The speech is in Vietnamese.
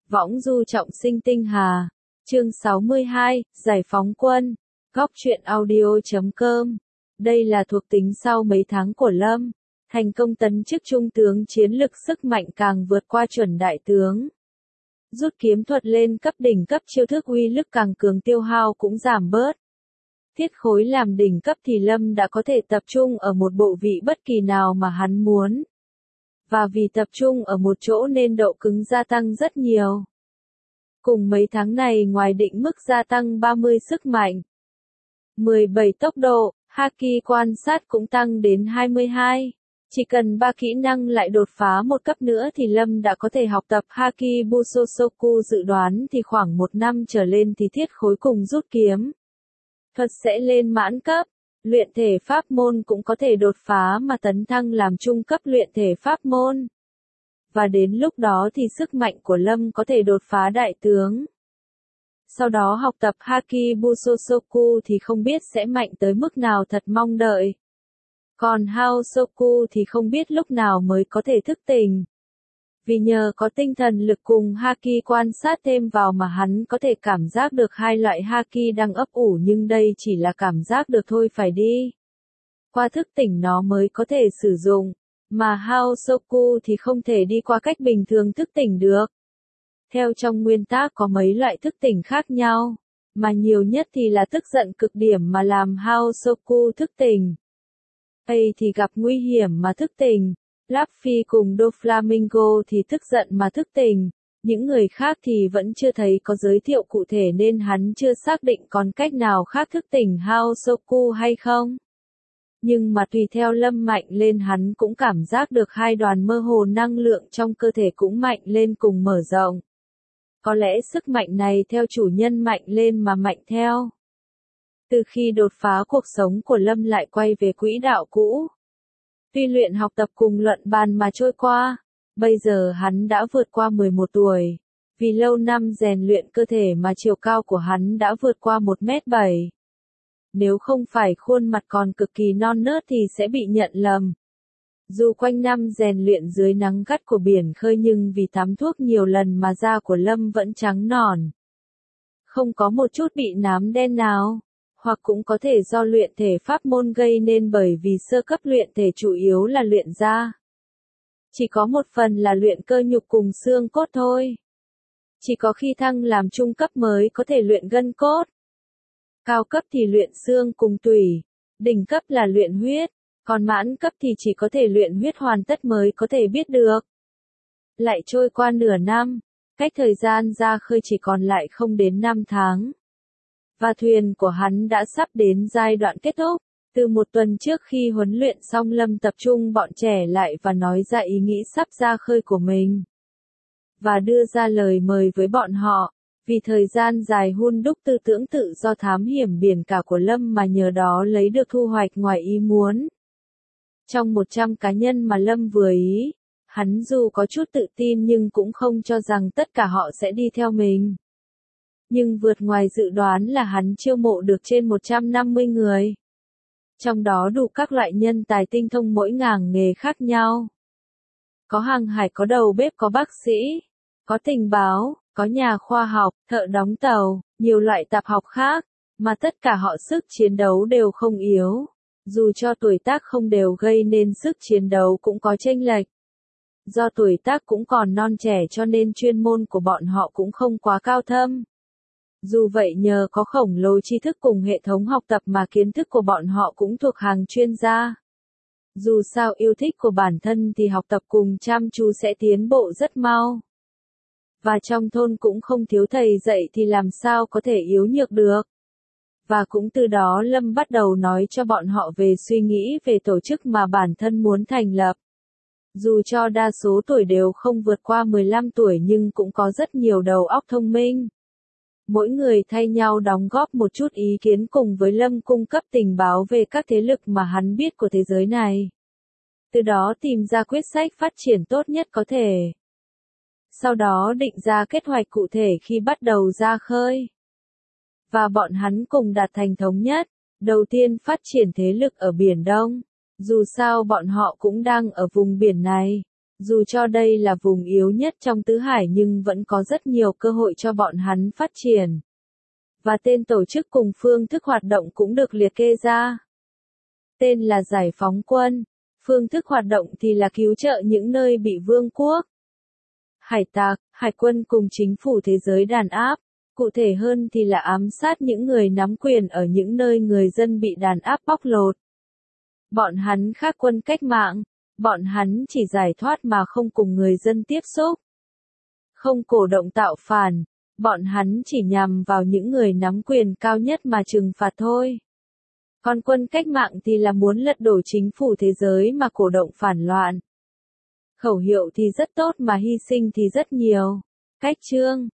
Võng du trọng sinh tinh hà. Chương 62, Giải phóng quân. Góc truyện audio.com. Đây là thuộc tính sau mấy tháng của Lâm. Thành công tấn chức trung tướng, chiến lực sức mạnh càng vượt qua chuẩn đại tướng. Rút kiếm thuật lên cấp đỉnh cấp, chiêu thức uy lực càng cường, tiêu hao cũng giảm bớt. Thiết khối làm đỉnh cấp thì Lâm đã có thể tập trung ở một bộ vị bất kỳ nào mà hắn muốn. Và vì tập trung ở một chỗ nên độ cứng gia tăng rất nhiều. Cùng mấy tháng này, ngoài định mức gia tăng 30 sức mạnh, 17 tốc độ, Haki quan sát cũng tăng đến 22. Chỉ cần 3 kỹ năng lại đột phá một cấp nữa thì Lâm đã có thể học tập Haki Busosoku, dự đoán thì khoảng 1 năm trở lên thì thiết khối cùng rút kiếm thuật sẽ lên mãn cấp. Luyện thể pháp môn cũng có thể đột phá mà tấn thăng làm trung cấp luyện thể pháp môn. Và đến lúc đó thì sức mạnh của Lâm có thể đột phá đại tướng. Sau đó học tập Haki Busosoku thì không biết sẽ mạnh tới mức nào, thật mong đợi. Còn Haosoku thì không biết lúc nào mới có thể thức tỉnh. Vì nhờ có tinh thần lực cùng Haki quan sát thêm vào mà hắn có thể cảm giác được hai loại Haki đang ấp ủ, nhưng đây chỉ là cảm giác được thôi, phải đi qua thức tỉnh nó mới có thể sử dụng. Mà Haosoku thì không thể đi qua cách bình thường thức tỉnh được. Theo trong nguyên tắc có mấy loại thức tỉnh khác nhau, mà nhiều nhất thì là tức giận cực điểm mà làm Haosoku thức tỉnh. A thì gặp nguy hiểm mà thức tỉnh. Luffy cùng Doflamingo thì tức giận mà thức tỉnh. Những người khác thì vẫn chưa thấy có giới thiệu cụ thể nên hắn chưa xác định còn cách nào khác thức tỉnh Haosoku hay không. Nhưng mà tùy theo Lâm mạnh lên, hắn cũng cảm giác được hai đoàn mơ hồ năng lượng trong cơ thể cũng mạnh lên cùng mở rộng. Có lẽ sức mạnh này theo chủ nhân mạnh lên mà mạnh theo. Từ khi đột phá, cuộc sống của Lâm lại quay về quỹ đạo cũ. Tuy luyện học tập cùng luận bàn mà trôi qua, bây giờ hắn đã vượt qua 11 tuổi. Vì lâu năm rèn luyện cơ thể mà chiều cao của hắn đã vượt qua 1m7. Nếu không phải khuôn mặt còn cực kỳ non nớt thì sẽ bị nhận lầm. Dù quanh năm rèn luyện dưới nắng gắt của biển khơi nhưng vì tắm thuốc nhiều lần mà da của Lâm vẫn trắng nõn. Không có một chút bị nám đen nào. Hoặc cũng có thể do luyện thể pháp môn gây nên, bởi vì sơ cấp luyện thể chủ yếu là luyện da. Chỉ có một phần là luyện cơ nhục cùng xương cốt thôi. Chỉ có khi thăng làm trung cấp mới có thể luyện gân cốt. Cao cấp thì luyện xương cùng tủy. Đỉnh cấp là luyện huyết. Còn mãn cấp thì chỉ có thể luyện huyết hoàn tất mới có thể biết được. Lại trôi qua nửa năm. Cách thời gian ra khơi chỉ còn lại không đến 5 tháng. Và thuyền của hắn đã sắp đến giai đoạn kết thúc. Từ một tuần trước khi huấn luyện xong, Lâm tập trung bọn trẻ lại và nói ra ý nghĩ sắp ra khơi của mình. Và đưa ra lời mời với bọn họ. Vì thời gian dài hun đúc tư tưởng tự do thám hiểm biển cả của Lâm mà nhờ đó lấy được thu hoạch ngoài ý muốn. Trong 100 cá nhân mà Lâm vừa ý, hắn dù có chút tự tin nhưng cũng không cho rằng tất cả họ sẽ đi theo mình. Nhưng vượt ngoài dự đoán là hắn chiêu mộ được trên 150 người. Trong đó đủ các loại nhân tài tinh thông mỗi ngành nghề khác nhau. Có hàng hải, có đầu bếp, có bác sĩ, có tình báo, có nhà khoa học, thợ đóng tàu, nhiều loại tạp học khác, mà tất cả họ sức chiến đấu đều không yếu. Dù cho tuổi tác không đều gây nên sức chiến đấu cũng có chênh lệch. Do tuổi tác cũng còn non trẻ cho nên chuyên môn của bọn họ cũng không quá cao thâm. Dù vậy nhờ có khổng lồ tri thức cùng hệ thống học tập mà kiến thức của bọn họ cũng thuộc hàng chuyên gia. Dù sao yêu thích của bản thân thì học tập cùng chăm chú sẽ tiến bộ rất mau. Và trong thôn cũng không thiếu thầy dạy thì làm sao có thể yếu nhược được. Và cũng từ đó Lâm bắt đầu nói cho bọn họ về suy nghĩ về tổ chức mà bản thân muốn thành lập. Dù cho đa số tuổi đều không vượt qua 15 tuổi nhưng cũng có rất nhiều đầu óc thông minh. Mỗi người thay nhau đóng góp một chút ý kiến cùng với Lâm cung cấp tình báo về các thế lực mà hắn biết của thế giới này. Từ đó tìm ra quyết sách phát triển tốt nhất có thể. Sau đó định ra kế hoạch cụ thể khi bắt đầu ra khơi. Và bọn hắn cùng đạt thành thống nhất. Đầu tiên phát triển thế lực ở Biển Đông. Dù sao bọn họ cũng đang ở vùng biển này. Dù cho đây là vùng yếu nhất trong tứ hải nhưng vẫn có rất nhiều cơ hội cho bọn hắn phát triển. Và tên tổ chức cùng phương thức hoạt động cũng được liệt kê ra. Tên là Giải phóng quân. Phương thức hoạt động thì là cứu trợ những nơi bị vương quốc, hải tặc, hải quân cùng chính phủ thế giới đàn áp. Cụ thể hơn thì là ám sát những người nắm quyền ở những nơi người dân bị đàn áp bóc lột. Bọn hắn khác quân cách mạng, bọn hắn chỉ giải thoát mà không cùng người dân tiếp xúc. Không cổ động tạo phản, bọn hắn chỉ nhằm vào những người nắm quyền cao nhất mà trừng phạt thôi. Còn quân cách mạng thì là muốn lật đổ chính phủ thế giới mà cổ động phản loạn. Khẩu hiệu thì rất tốt mà hy sinh thì rất nhiều. Cách chương